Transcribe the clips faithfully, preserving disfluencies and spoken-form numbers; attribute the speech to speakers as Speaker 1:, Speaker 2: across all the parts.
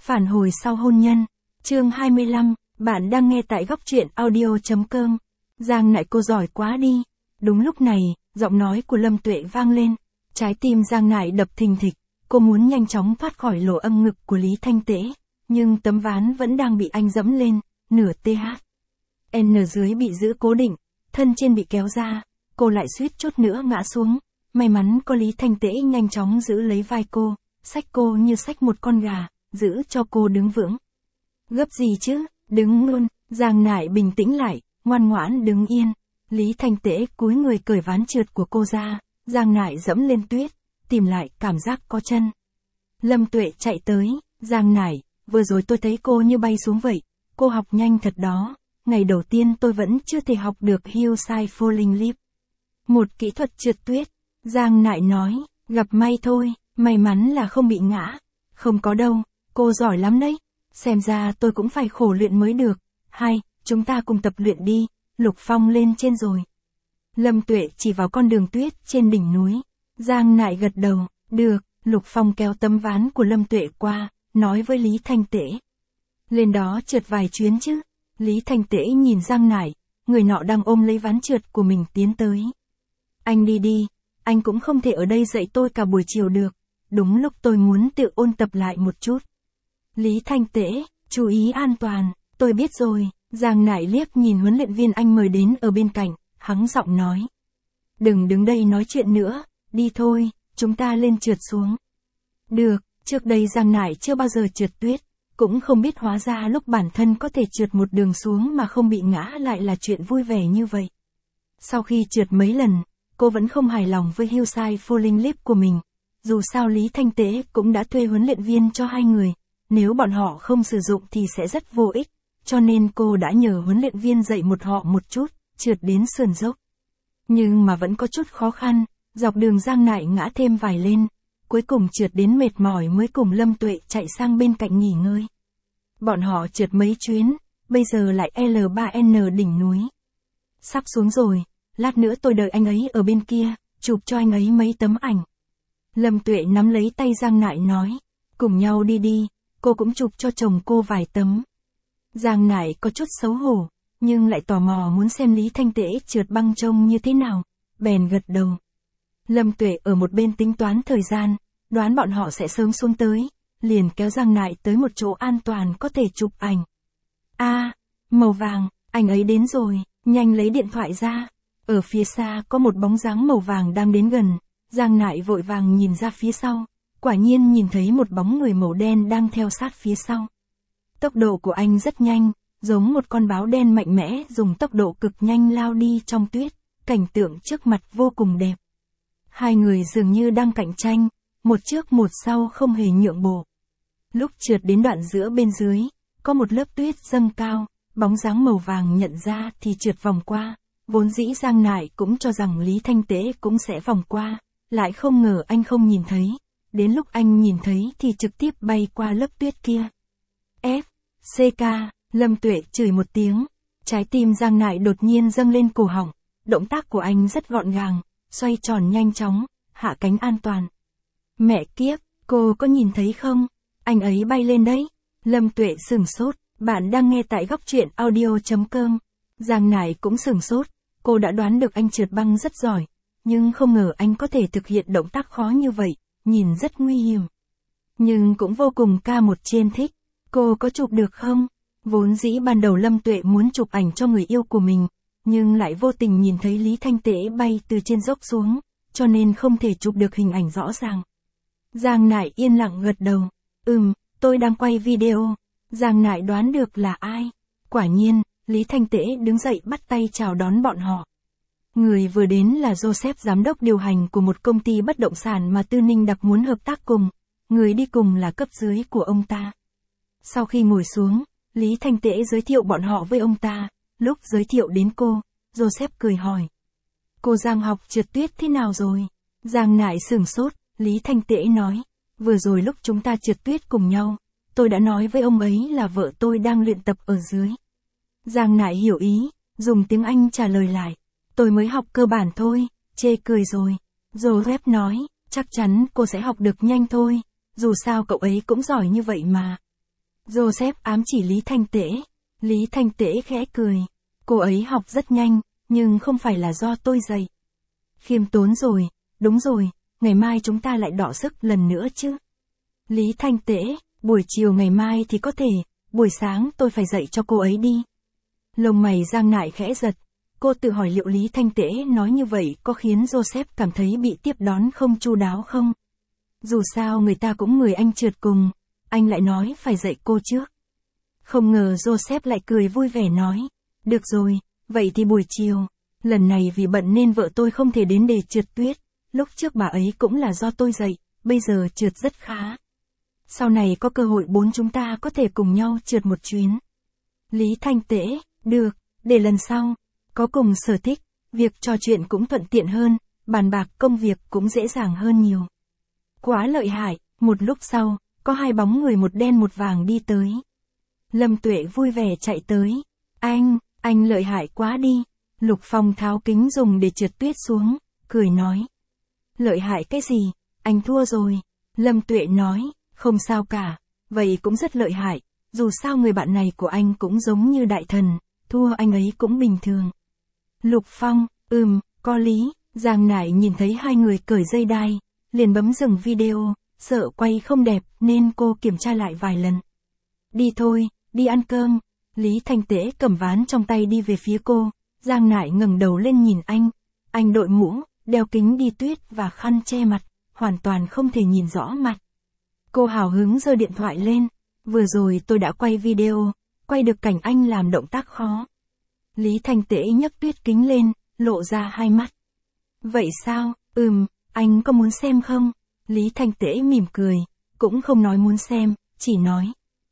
Speaker 1: Phản hồi sau hôn nhân. Chương hai mươi lăm, bạn đang nghe tại góc truyện audio chấm com. Giang Nại cô giỏi quá đi. Đúng lúc này, giọng nói của Lâm Tuệ vang lên. Trái tim Giang Nại đập thình thịch, cô muốn nhanh chóng thoát khỏi lỗ âm ngực của Lý Thanh Tế, nhưng tấm ván vẫn đang bị anh dẫm lên, nửa th. N dưới bị giữ cố định, thân trên bị kéo ra, cô lại suýt chút nữa ngã xuống. May mắn có Lý Thanh Tế nhanh chóng giữ lấy vai cô, xách cô như xách một con gà, giữ cho cô đứng vững. Gấp gì chứ, đứng luôn. Giang Nại bình tĩnh lại, ngoan ngoãn đứng yên. Lý Thanh Tế cúi người cởi ván trượt của cô ra, Giang Nại dẫm lên tuyết, tìm lại cảm giác có chân. Lâm Tuệ chạy tới, Giang Nại, vừa rồi tôi thấy cô như bay xuống vậy, cô học nhanh thật đó, ngày đầu tiên tôi vẫn chưa thể học được Hillside Falling Leap. Một kỹ thuật trượt tuyết, Giang Nại nói, gặp may thôi, may mắn là không bị ngã. Không có đâu, cô giỏi lắm đấy, xem ra tôi cũng phải khổ luyện mới được. Hai, chúng ta cùng tập luyện đi, Lục Phong lên trên rồi. Lâm Tuệ chỉ vào con đường tuyết trên đỉnh núi. Giang Nại gật đầu, được. Lục Phong kéo tấm ván của Lâm Tuệ qua, nói với Lý Thanh Tế. Lên đó trượt vài chuyến chứ. Lý Thanh Tế nhìn Giang Nại, người nọ đang ôm lấy ván trượt của mình tiến tới. Anh đi đi, anh cũng không thể ở đây dạy tôi cả buổi chiều được. Đúng lúc tôi muốn tự ôn tập lại một chút. Lý Thanh Tế, chú ý an toàn, tôi biết rồi. Giang Nại liếc nhìn huấn luyện viên anh mời đến ở bên cạnh, hắng giọng nói. Đừng đứng đây nói chuyện nữa, đi thôi, chúng ta lên trượt xuống. Được, trước đây Giang Nại chưa bao giờ trượt tuyết, cũng không biết hóa ra lúc bản thân có thể trượt một đường xuống mà không bị ngã lại là chuyện vui vẻ như vậy. Sau khi trượt mấy lần, cô vẫn không hài lòng với Hillside Falling Leap của mình. Dù sao Lý Thanh Tế cũng đã thuê huấn luyện viên cho hai người, nếu bọn họ không sử dụng thì sẽ rất vô ích, cho nên cô đã nhờ huấn luyện viên dạy một họ một chút, trượt đến sườn dốc. Nhưng mà vẫn có chút khó khăn, dọc đường Giang Nại ngã thêm vài lên, cuối cùng trượt đến mệt mỏi mới cùng Lâm Tuệ chạy sang bên cạnh nghỉ ngơi. Bọn họ trượt mấy chuyến, bây giờ lại L ba N đỉnh núi. Sắp xuống rồi, lát nữa tôi đợi anh ấy ở bên kia, chụp cho anh ấy mấy tấm ảnh. Lâm Tuệ nắm lấy tay Giang Nại nói, cùng nhau đi đi, cô cũng chụp cho chồng cô vài tấm. Giang Nại có chút xấu hổ, nhưng lại tò mò muốn xem Lý Thanh Tế trượt băng trông như thế nào, bèn gật đầu. Lâm Tuệ ở một bên tính toán thời gian, đoán bọn họ sẽ sớm xuống tới, liền kéo Giang Nại tới một chỗ an toàn có thể chụp ảnh. A, à, màu vàng, anh ấy đến rồi, nhanh lấy điện thoại ra. Ở phía xa có một bóng dáng màu vàng đang đến gần, Giang Nại vội vàng nhìn ra phía sau, quả nhiên nhìn thấy một bóng người màu đen đang theo sát phía sau. Tốc độ của anh rất nhanh, giống một con báo đen mạnh mẽ dùng tốc độ cực nhanh lao đi trong tuyết, cảnh tượng trước mặt vô cùng đẹp. Hai người dường như đang cạnh tranh, một trước một sau không hề nhượng bộ. Lúc trượt đến đoạn giữa bên dưới, có một lớp tuyết dâng cao, bóng dáng màu vàng nhận ra thì trượt vòng qua, vốn dĩ Giang Nại cũng cho rằng Lý Thanh Tế cũng sẽ vòng qua, lại không ngờ anh không nhìn thấy, đến lúc anh nhìn thấy thì trực tiếp bay qua lớp tuyết kia. F, C K, Lâm Tuệ chửi một tiếng, trái tim Giang Nại đột nhiên dâng lên cổ họng, động tác của anh rất gọn gàng, xoay tròn nhanh chóng, hạ cánh an toàn. Mẹ kiếp, cô có nhìn thấy không? Anh ấy bay lên đấy. Lâm Tuệ sửng sốt, bạn đang nghe tại góc truyện audio chấm com. Giang Nại cũng sửng sốt, cô đã đoán được anh trượt băng rất giỏi, nhưng không ngờ anh có thể thực hiện động tác khó như vậy, nhìn rất nguy hiểm. Nhưng cũng vô cùng ca một trên thích. Cô có chụp được không? Vốn dĩ ban đầu Lâm Tuệ muốn chụp ảnh cho người yêu của mình, nhưng lại vô tình nhìn thấy Lý Thanh Tế bay từ trên dốc xuống, cho nên không thể chụp được hình ảnh rõ ràng. Giang Nại yên lặng gật đầu. Ừm, tôi đang quay video. Giang Nại đoán được là ai. Quả nhiên, Lý Thanh Tế đứng dậy bắt tay chào đón bọn họ. Người vừa đến là Joseph, giám đốc điều hành của một công ty bất động sản mà Tư Ninh Đặc muốn hợp tác cùng. Người đi cùng là cấp dưới của ông ta. Sau khi ngồi xuống, Lý Thanh Tế giới thiệu bọn họ với ông ta. Lúc giới thiệu đến cô, Joseph cười hỏi. Cô Giang học trượt tuyết thế nào rồi? Giang Nại sửng sốt, Lý Thanh Tế nói. Vừa rồi lúc chúng ta trượt tuyết cùng nhau, tôi đã nói với ông ấy là vợ tôi đang luyện tập ở dưới. Giang Nại hiểu ý, dùng tiếng Anh trả lời lại. Tôi mới học cơ bản thôi, chê cười rồi. Joseph nói, chắc chắn cô sẽ học được nhanh thôi, dù sao cậu ấy cũng giỏi như vậy mà. Joseph ám chỉ Lý Thanh Tễ. Lý Thanh Tễ khẽ cười. Cô ấy học rất nhanh, nhưng không phải là do tôi dạy. Khiêm tốn rồi, đúng rồi, ngày mai chúng ta lại đọ sức lần nữa chứ. Lý Thanh Tễ, buổi chiều ngày mai thì có thể, buổi sáng tôi phải dạy cho cô ấy đi. Lông mày Giang Nại khẽ giật. Cô tự hỏi liệu Lý Thanh Tễ nói như vậy có khiến Joseph cảm thấy bị tiếp đón không chu đáo không? Dù sao người ta cũng người anh trượt cùng, anh lại nói phải dạy cô trước. Không ngờ Joseph lại cười vui vẻ nói. Được rồi, vậy thì buổi chiều. Lần này vì bận nên vợ tôi không thể đến để trượt tuyết. Lúc trước bà ấy cũng là do tôi dạy, bây giờ trượt rất khá. Sau này có cơ hội bốn chúng ta có thể cùng nhau trượt một chuyến. Lý Thanh Tễ, được, để lần sau. Có cùng sở thích, việc trò chuyện cũng thuận tiện hơn, bàn bạc công việc cũng dễ dàng hơn nhiều. Quá lợi hại, một lúc sau, có hai bóng người một đen một vàng đi tới. Lâm Tuệ vui vẻ chạy tới. Anh, anh lợi hại quá đi. Lục Phong tháo kính dùng để trượt tuyết xuống, cười nói. Lợi hại cái gì, anh thua rồi. Lâm Tuệ nói, không sao cả, vậy cũng rất lợi hại, dù sao người bạn này của anh cũng giống như đại thần, thua anh ấy cũng bình thường. Lục Phong, ừm, có lý. Giang Nại nhìn thấy hai người cởi dây đai, liền bấm dừng video, sợ quay không đẹp nên cô kiểm tra lại vài lần. Đi thôi, đi ăn cơm. Lý Thanh Tễ cầm ván trong tay đi về phía cô. Giang Nại ngẩng đầu lên nhìn anh. Anh đội mũ, đeo kính đi tuyết và khăn che mặt, hoàn toàn không thể nhìn rõ mặt. Cô hào hứng giơ điện thoại lên. Vừa rồi tôi đã quay video, quay được cảnh anh làm động tác khó. Lý Thanh Tễ nhấc tuyết kính lên, lộ ra hai mắt. Vậy sao, ừm, anh có muốn xem không? Lý Thanh Tễ mỉm cười, cũng không nói muốn xem, chỉ nói.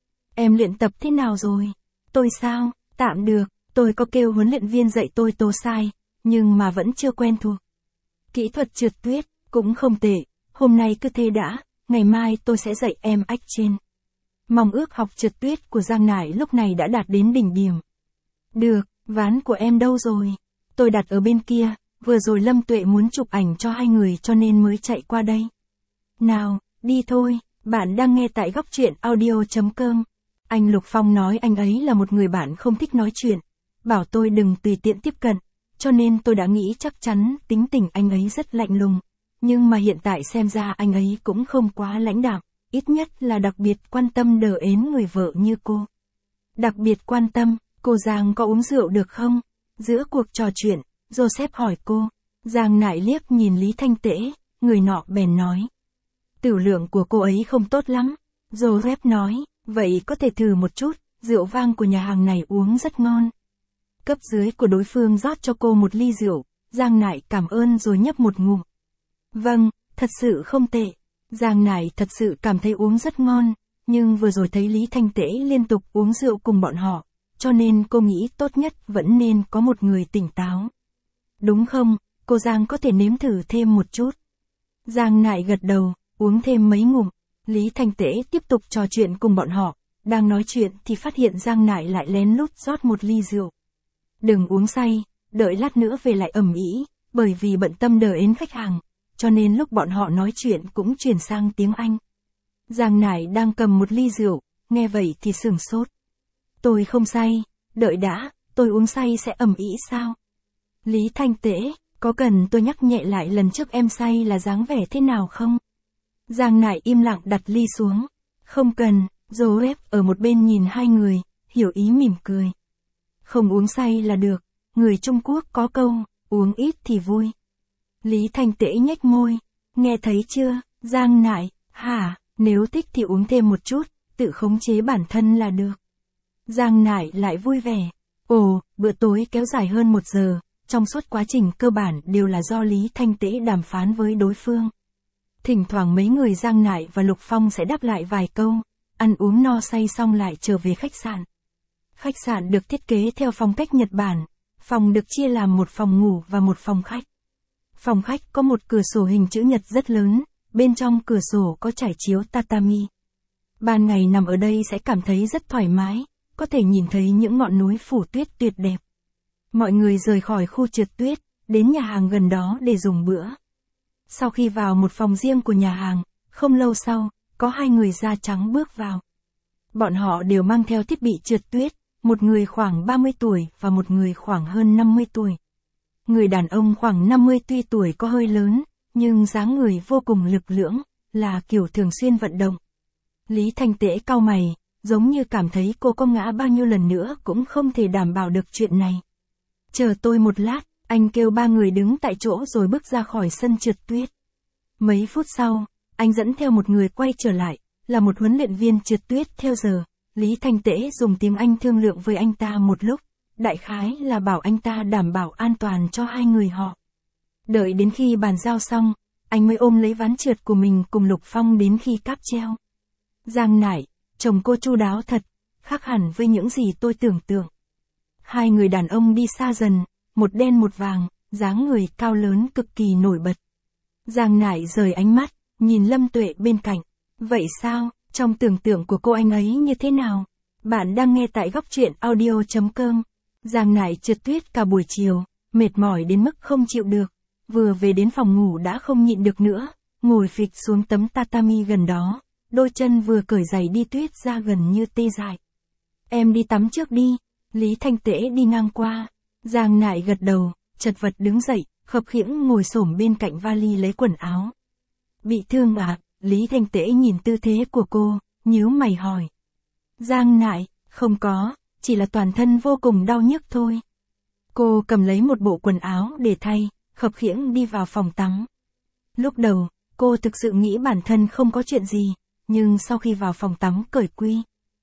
Speaker 1: Em luyện tập thế nào rồi? Tôi sao, tạm được, tôi có kêu huấn luyện viên dạy tôi tô sai, nhưng mà vẫn chưa quen thuộc. Kỹ thuật trượt tuyết, cũng không tệ, hôm nay cứ thế đã, ngày mai tôi sẽ dạy em ách trên. Mong ước học trượt tuyết của Giang Nại lúc này đã đạt đến đỉnh điểm. Được, ván của em đâu rồi? Tôi đặt ở bên kia, vừa rồi Lâm Tuệ muốn chụp ảnh cho hai người cho nên mới chạy qua đây. Nào, đi thôi, bạn đang nghe tại góc truyện audio chấm com. Anh Lục Phong nói anh ấy là một người bạn không thích nói chuyện, bảo tôi đừng tùy tiện tiếp cận, cho nên tôi đã nghĩ chắc chắn tính tình anh ấy rất lạnh lùng. Nhưng mà hiện tại xem ra anh ấy cũng không quá lãnh đạm, ít nhất là đặc biệt quan tâm đờ ến người vợ như cô. Đặc biệt quan tâm, cô Giang có uống rượu được không? Giữa cuộc trò chuyện, Joseph hỏi cô. Giang Nại liếc nhìn Lý Thanh Tễ, người nọ bèn nói. Tửu lượng của cô ấy không tốt lắm. Joseph nói, vậy có thể thử một chút, rượu vang của nhà hàng này uống rất ngon. Cấp dưới của đối phương rót cho cô một ly rượu, Giang Nại cảm ơn rồi nhấp một ngụm. Vâng, thật sự không tệ. Giang Nại thật sự cảm thấy uống rất ngon, nhưng vừa rồi thấy Lý Thanh Tễ liên tục uống rượu cùng bọn họ, cho nên cô nghĩ tốt nhất vẫn nên có một người tỉnh táo. Đúng không, cô Giang có thể nếm thử thêm một chút. Giang Nại gật đầu, uống thêm mấy ngụm. Lý Thanh Tễ tiếp tục trò chuyện cùng bọn họ, đang nói chuyện thì phát hiện Giang Nại lại lén lút rót một ly rượu. Đừng uống say, đợi lát nữa về lại ầm ĩ, bởi vì bận tâm đờ ến khách hàng, cho nên lúc bọn họ nói chuyện cũng chuyển sang tiếng Anh. Giang Nại đang cầm một ly rượu, nghe vậy thì sửng sốt. Tôi không say, đợi đã, tôi uống say sẽ ầm ĩ sao? Lý Thanh Tễ, có cần tôi nhắc nhẹ lại lần trước em say là dáng vẻ thế nào không? Giang Nại im lặng đặt ly xuống. Không cần, Joseph ở một bên nhìn hai người, hiểu ý mỉm cười. Không uống say là được, người Trung Quốc có câu, uống ít thì vui. Lý Thanh Tễ nhếch môi, nghe thấy chưa, Giang Nại, hả, nếu thích thì uống thêm một chút, tự khống chế bản thân là được. Giang Nại lại vui vẻ, ồ, bữa tối kéo dài hơn một giờ, trong suốt quá trình cơ bản đều là do Lý Thanh Tễ đàm phán với đối phương. Thỉnh thoảng mấy người Giang Nại và Lục Phong sẽ đáp lại vài câu, ăn uống no say xong lại trở về khách sạn. Khách sạn được thiết kế theo phong cách Nhật Bản, phòng được chia làm một phòng ngủ và một phòng khách. Phòng khách có một cửa sổ hình chữ nhật rất lớn, bên trong cửa sổ có trải chiếu tatami. Ban ngày nằm ở đây sẽ cảm thấy rất thoải mái, có thể nhìn thấy những ngọn núi phủ tuyết tuyệt đẹp. Mọi người rời khỏi khu trượt tuyết, đến nhà hàng gần đó để dùng bữa. Sau khi vào một phòng riêng của nhà hàng, không lâu sau, có hai người da trắng bước vào. Bọn họ đều mang theo thiết bị trượt tuyết, một người khoảng ba mươi tuổi và một người khoảng hơn năm mươi tuổi. Người đàn ông khoảng năm mươi tuy tuổi có hơi lớn, nhưng dáng người vô cùng lực lưỡng, là kiểu thường xuyên vận động. Lý Thanh Tễ cau mày, giống như cảm thấy cô có ngã bao nhiêu lần nữa cũng không thể đảm bảo được chuyện này. Chờ tôi một lát, anh kêu ba người đứng tại chỗ rồi bước ra khỏi sân trượt tuyết. Mấy phút sau, anh dẫn theo một người quay trở lại, là một huấn luyện viên trượt tuyết theo giờ. Lý Thanh Tễ dùng tiếng Anh thương lượng với anh ta một lúc, đại khái là bảo anh ta đảm bảo an toàn cho hai người họ. Đợi đến khi bàn giao xong, anh mới ôm lấy ván trượt của mình cùng Lục Phong đến khi cáp treo. Giang Nải, chồng cô chu đáo thật, khác hẳn với những gì tôi tưởng tượng. Hai người đàn ông đi xa dần, một đen một vàng, dáng người cao lớn cực kỳ nổi bật. Giang Nải rời ánh mắt, nhìn Lâm Tuệ bên cạnh. Vậy sao, trong tưởng tượng của cô anh ấy như thế nào? Bạn đang nghe tại góc truyện audio chấm com. Giang Nải trượt tuyết cả buổi chiều, mệt mỏi đến mức không chịu được. Vừa về đến phòng ngủ đã không nhịn được nữa, ngồi phịch xuống tấm tatami gần đó, đôi chân vừa cởi giày đi tuyết ra gần như tê dại. Em đi tắm trước đi, Lý Thanh Tễ đi ngang qua. Giang Nải gật đầu, chật vật đứng dậy, khập khiễng ngồi xổm bên cạnh vali lấy quần áo. Bị thương à? Lý Thanh Tễ nhìn tư thế của cô, nhíu mày hỏi. Giang Nải, không có, chỉ là toàn thân vô cùng đau nhức thôi. Cô cầm lấy một bộ quần áo để thay, khập khiễng đi vào phòng tắm. Lúc đầu, cô thực sự nghĩ bản thân không có chuyện gì, nhưng sau khi vào phòng tắm cởi quy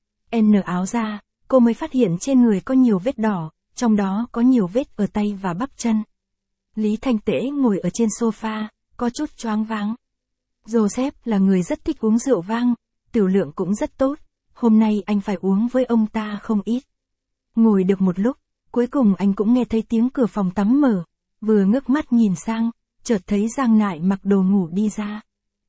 Speaker 1: N áo ra, cô mới phát hiện trên người có nhiều vết đỏ, trong đó có nhiều vết ở tay và bắp chân. Lý Thanh Tễ ngồi ở trên sofa, có chút choáng váng. Joseph là người rất thích uống rượu vang, tiểu lượng cũng rất tốt, hôm nay anh phải uống với ông ta không ít. Ngồi được một lúc, cuối cùng anh cũng nghe thấy tiếng cửa phòng tắm mở, vừa ngước mắt nhìn sang, chợt thấy Giang Nải mặc đồ ngủ đi ra.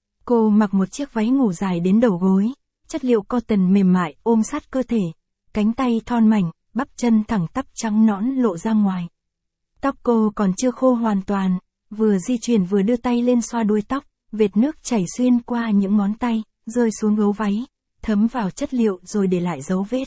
Speaker 1: Cô mặc một chiếc váy ngủ dài đến đầu gối, chất liệu cotton mềm mại ôm sát cơ thể, cánh tay thon mảnh, bắp chân thẳng tắp trắng nõn lộ ra ngoài. Tóc cô còn chưa khô hoàn toàn, vừa di chuyển vừa đưa tay lên xoa đuôi tóc, vệt nước chảy xuyên qua những ngón tay, rơi xuống gấu váy, thấm vào chất liệu rồi để lại dấu vết.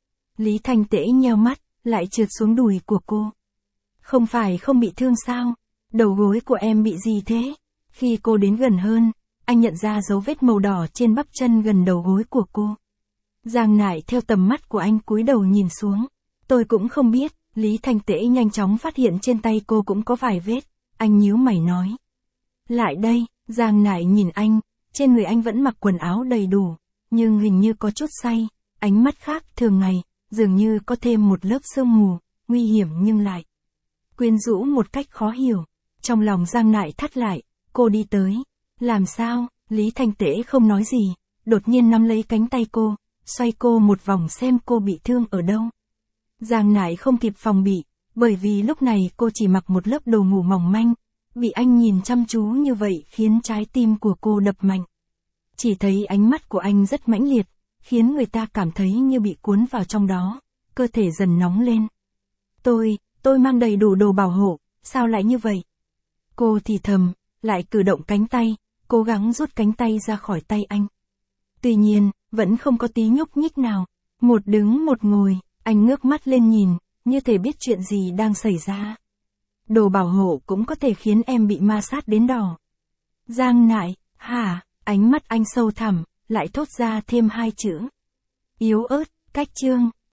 Speaker 1: Lý Thanh Tễ nheo mắt, lại trượt xuống đùi của cô. Không phải không bị thương sao? Đầu gối của em bị gì thế? Khi cô đến gần hơn, anh nhận ra dấu vết màu đỏ trên bắp chân gần đầu gối của cô. Giang Nải theo tầm mắt của anh cúi đầu nhìn xuống. Tôi cũng không biết, Lý Thanh Tễ nhanh chóng phát hiện trên tay cô cũng có vài vết, anh nhíu mày nói. Lại đây, Giang Nải nhìn anh, trên người anh vẫn mặc quần áo đầy đủ, nhưng hình như có chút say, ánh mắt khác thường ngày, dường như có thêm một lớp sương mù, nguy hiểm nhưng lại quyến rũ một cách khó hiểu. Trong lòng Giang Nải thắt lại, cô đi tới. Làm sao? Lý Thanh Tễ không nói gì, đột nhiên nắm lấy cánh tay cô, xoay cô một vòng xem cô bị thương ở đâu. Giang Nải không kịp phòng bị, bởi vì lúc này cô chỉ mặc một lớp đồ ngủ mỏng manh, bị anh nhìn chăm chú như vậy khiến trái tim của cô đập mạnh. Chỉ thấy ánh mắt của anh rất mãnh liệt, khiến người ta cảm thấy như bị cuốn vào trong đó, cơ thể dần nóng lên. Tôi, tôi mang đầy đủ đồ bảo hộ, sao lại như vậy? Cô thì thầm, lại cử động cánh tay, cố gắng rút cánh tay ra khỏi tay anh. Tuy nhiên, vẫn không có tí nhúc nhích nào. Một đứng một ngồi, anh ngước mắt lên nhìn, như thể biết chuyện gì đang xảy ra. Đồ bảo hộ cũng có thể khiến em bị ma sát đến đỏ. Giang Nải, hả? Ánh mắt anh sâu thẳm, lại thốt ra thêm hai chữ. Yếu ớt, cách chương.